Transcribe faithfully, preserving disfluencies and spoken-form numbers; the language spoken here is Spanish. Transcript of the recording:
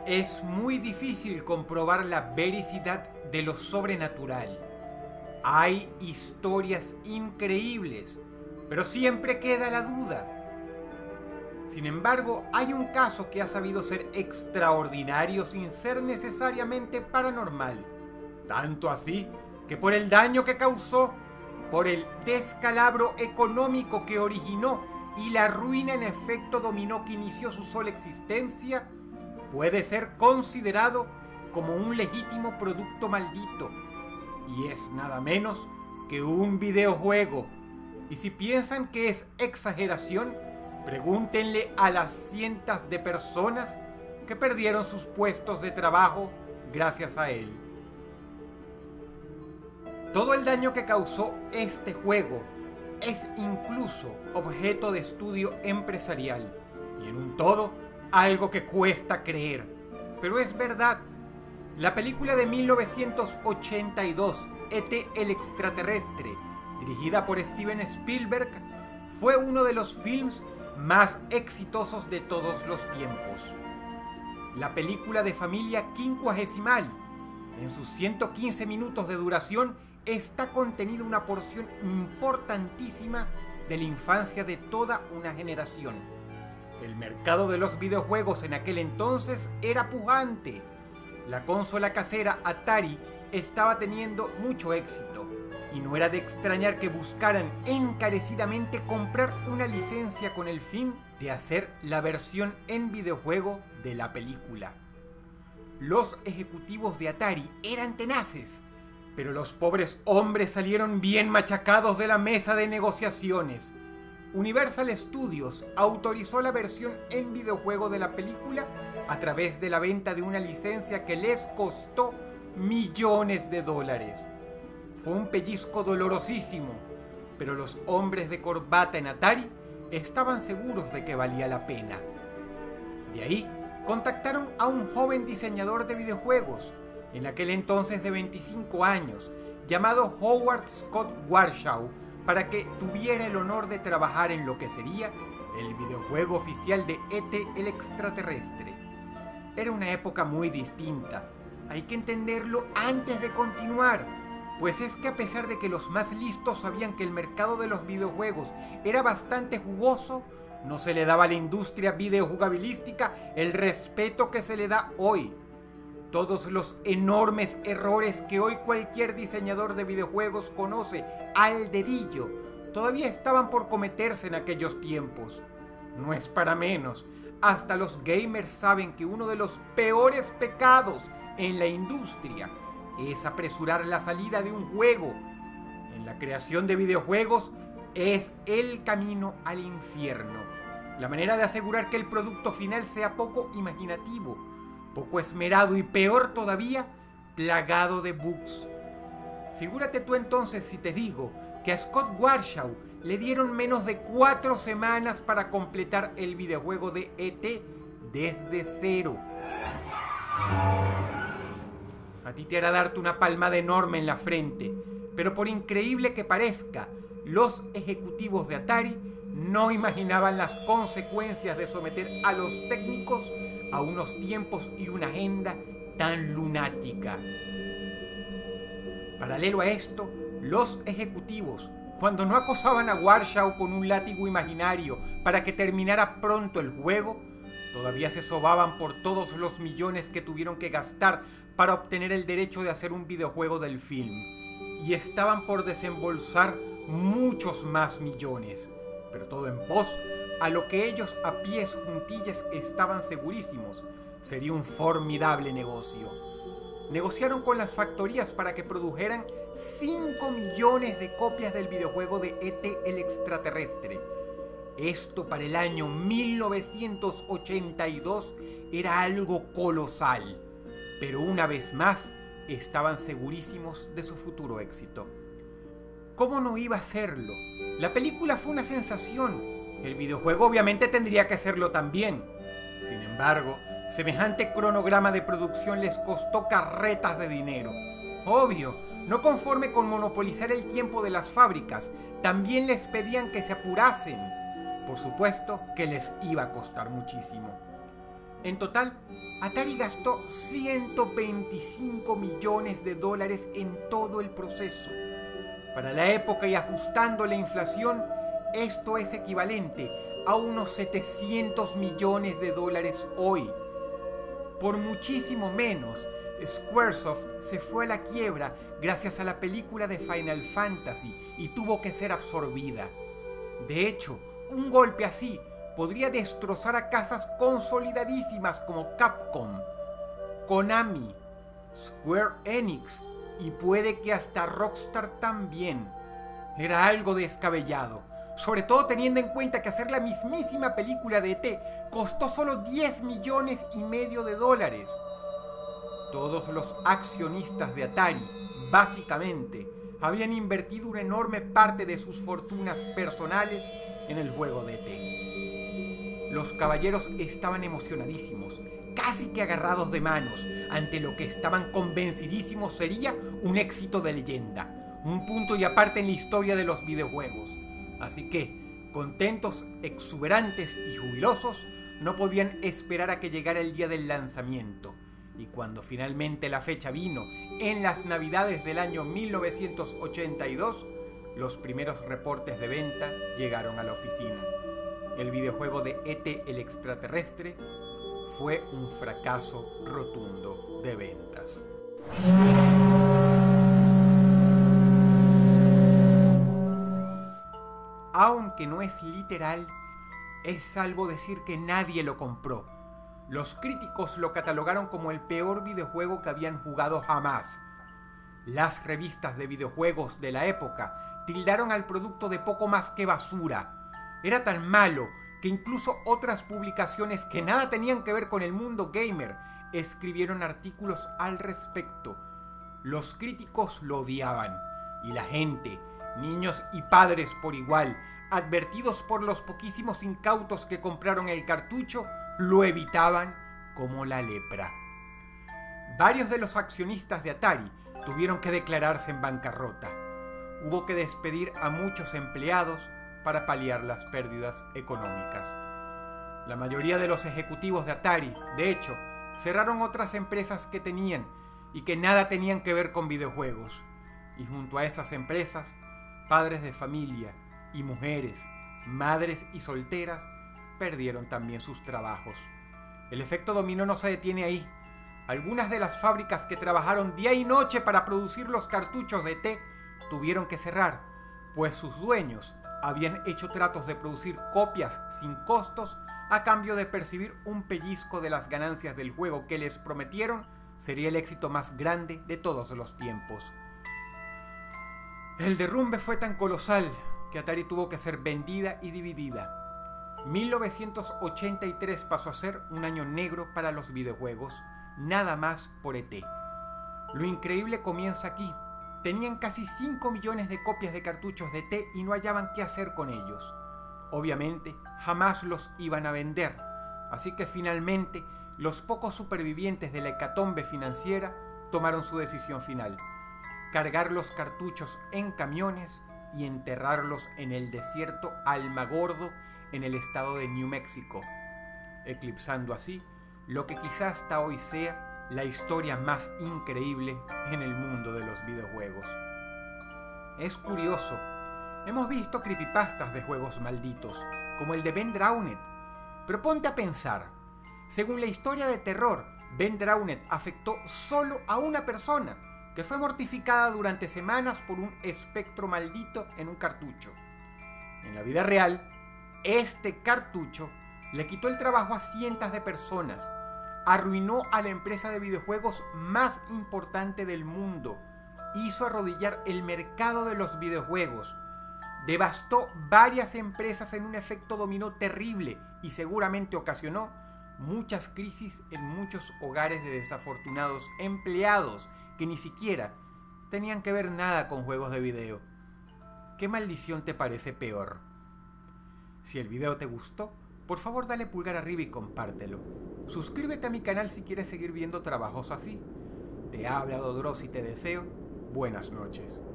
Es muy difícil comprobar la veracidad de lo sobrenatural. Hay historias increíbles, pero siempre queda la duda. Sin embargo, hay un caso que ha sabido ser extraordinario sin ser necesariamente paranormal. Tanto así que por el daño que causó, por el descalabro económico que originó y la ruina en efecto dominó que inició su sola existencia, puede ser considerado como un legítimo producto maldito. Y es nada menos que un videojuego. Y si piensan que es exageración, pregúntenle a las cientos de personas que perdieron sus puestos de trabajo gracias a él. Todo el daño que causó este juego es incluso objeto de estudio empresarial. Y en un todo, algo que cuesta creer. Pero es verdad. La película de mil novecientos ochenta y dos, E T el extraterrestre, dirigida por Steven Spielberg, fue uno de los films más exitosos de todos los tiempos. La película de familia quincuagesimal, en sus ciento quince minutos de duración, está contenida una porción importantísima de la infancia de toda una generación. El mercado de los videojuegos en aquel entonces era pujante. La consola casera Atari estaba teniendo mucho éxito, y no era de extrañar que buscaran encarecidamente comprar una licencia con el fin de hacer la versión en videojuego de la película. Los ejecutivos de Atari eran tenaces, pero los pobres hombres salieron bien machacados de la mesa de negociaciones. Universal Studios autorizó la versión en videojuego de la película a través de la venta de una licencia que les costó millones de dólares. Fue un pellizco dolorosísimo, pero los hombres de corbata en Atari estaban seguros de que valía la pena. De ahí, contactaron a un joven diseñador de videojuegos, en aquel entonces de veinticinco años, llamado Howard Scott Warshaw, para que tuviera el honor de trabajar en lo que sería el videojuego oficial de E T el extraterrestre. Era una época muy distinta. Hay que entenderlo antes de continuar, pues es que a pesar de que los más listos sabían que el mercado de los videojuegos era bastante jugoso, no se le daba a la industria videojugabilística el respeto que se le da hoy. Todos los enormes errores que hoy cualquier diseñador de videojuegos conoce al dedillo todavía estaban por cometerse en aquellos tiempos. No es para menos. Hasta los gamers saben que uno de los peores pecados en la industria es apresurar la salida de un juego. En la creación de videojuegos es el camino al infierno. La manera de asegurar que el producto final sea poco imaginativo, poco esmerado y peor todavía, plagado de bugs. Figúrate tú entonces si te digo que a Scott Warshaw le dieron menos de cuatro semanas para completar el videojuego de E T desde cero. A ti te hará darte una palmada enorme en la frente, pero por increíble que parezca, los ejecutivos de Atari no imaginaban las consecuencias de someter a los técnicos a unos tiempos y una agenda tan lunática. Paralelo a esto, los ejecutivos, cuando no acosaban a Warshaw con un látigo imaginario para que terminara pronto el juego, todavía se sobaban por todos los millones que tuvieron que gastar para obtener el derecho de hacer un videojuego del film, y estaban por desembolsar muchos más millones, pero todo en pos a lo que ellos a pies juntillas estaban segurísimos sería un formidable negocio. Negociaron con las factorías para que produjeran cinco millones de copias del videojuego de E T el extraterrestre. Esto para el año mil novecientos ochenta y dos era algo colosal, pero una vez más estaban segurísimos de su futuro éxito. ¿Cómo no iba a serlo? La película fue una sensación. El videojuego obviamente tendría que serlo también. Sin embargo, semejante cronograma de producción les costó carretas de dinero. Obvio, no conforme con monopolizar el tiempo de las fábricas, también les pedían que se apurasen. Por supuesto que les iba a costar muchísimo. En total, Atari gastó ciento veinticinco millones de dólares en todo el proceso. Para la época y ajustando la inflación, esto es equivalente a unos setecientos millones de dólares hoy. Por muchísimo menos, Squaresoft se fue a la quiebra gracias a la película de Final Fantasy y tuvo que ser absorbida. De hecho, un golpe así podría destrozar a casas consolidadísimas como Capcom, Konami, Square Enix y puede que hasta Rockstar también. Era algo descabellado, sobre todo teniendo en cuenta que hacer la mismísima película de E T costó solo diez millones y medio de dólares. Todos los accionistas de Atari, básicamente, habían invertido una enorme parte de sus fortunas personales en el juego de E T. Los caballeros estaban emocionadísimos, casi que agarrados de manos, ante lo que estaban convencidísimos sería un éxito de leyenda, un punto y aparte en la historia de los videojuegos. Así que, contentos, exuberantes y jubilosos, no podían esperar a que llegara el día del lanzamiento. Y cuando finalmente la fecha vino, en las navidades del año mil novecientos ochenta y dos, los primeros reportes de venta llegaron a la oficina. El videojuego de E T el extraterrestre fue un fracaso rotundo de ventas. Aunque no es literal, es salvo decir que nadie lo compró. Los críticos lo catalogaron como el peor videojuego que habían jugado jamás. Las revistas de videojuegos de la época tildaron al producto de poco más que basura. Era tan malo que incluso otras publicaciones que nada tenían que ver con el mundo gamer escribieron artículos al respecto. Los críticos lo odiaban y la gente, niños y padres por igual, advertidos por los poquísimos incautos que compraron el cartucho, lo evitaban como la lepra. Varios de los accionistas de Atari tuvieron que declararse en bancarrota. Hubo que despedir a muchos empleados para paliar las pérdidas económicas. La mayoría de los ejecutivos de Atari, de hecho, cerraron otras empresas que tenían y que nada tenían que ver con videojuegos. Y junto a esas empresas, padres de familia y mujeres, madres y solteras, perdieron también sus trabajos. El efecto dominó no se detiene ahí. Algunas de las fábricas que trabajaron día y noche para producir los cartuchos de E T tuvieron que cerrar, pues sus dueños habían hecho tratos de producir copias sin costos a cambio de percibir un pellizco de las ganancias del juego que les prometieron sería el éxito más grande de todos los tiempos. El derrumbe fue tan colosal que Atari tuvo que ser vendida y dividida. mil novecientos ochenta y tres pasó a ser un año negro para los videojuegos, nada más por E T. Lo increíble comienza aquí. Tenían casi cinco millones de copias de cartuchos de E T y no hallaban qué hacer con ellos. Obviamente, jamás los iban a vender, así que finalmente los pocos supervivientes de la hecatombe financiera tomaron su decisión final: cargar los cartuchos en camiones y enterrarlos en el desierto Almagordo en el estado de New Mexico, eclipsando así lo que quizás hasta hoy sea la historia más increíble en el mundo de los videojuegos. Es curioso, hemos visto creepypastas de juegos malditos, como el de Ben Drowned, pero ponte a pensar, según la historia de terror, Ben Drowned afectó solo a una persona, que fue mortificada durante semanas por un espectro maldito en un cartucho. En la vida real, este cartucho le quitó el trabajo a cientos de personas, arruinó a la empresa de videojuegos más importante del mundo, hizo arrodillar el mercado de los videojuegos, devastó varias empresas en un efecto dominó terrible y seguramente ocasionó muchas crisis en muchos hogares de desafortunados empleados que ni siquiera tenían que ver nada con juegos de video. ¿Qué maldición te parece peor? Si el video te gustó, por favor dale pulgar arriba y compártelo. Suscríbete a mi canal si quieres seguir viendo trabajos así. Te habla Dodros y te deseo buenas noches.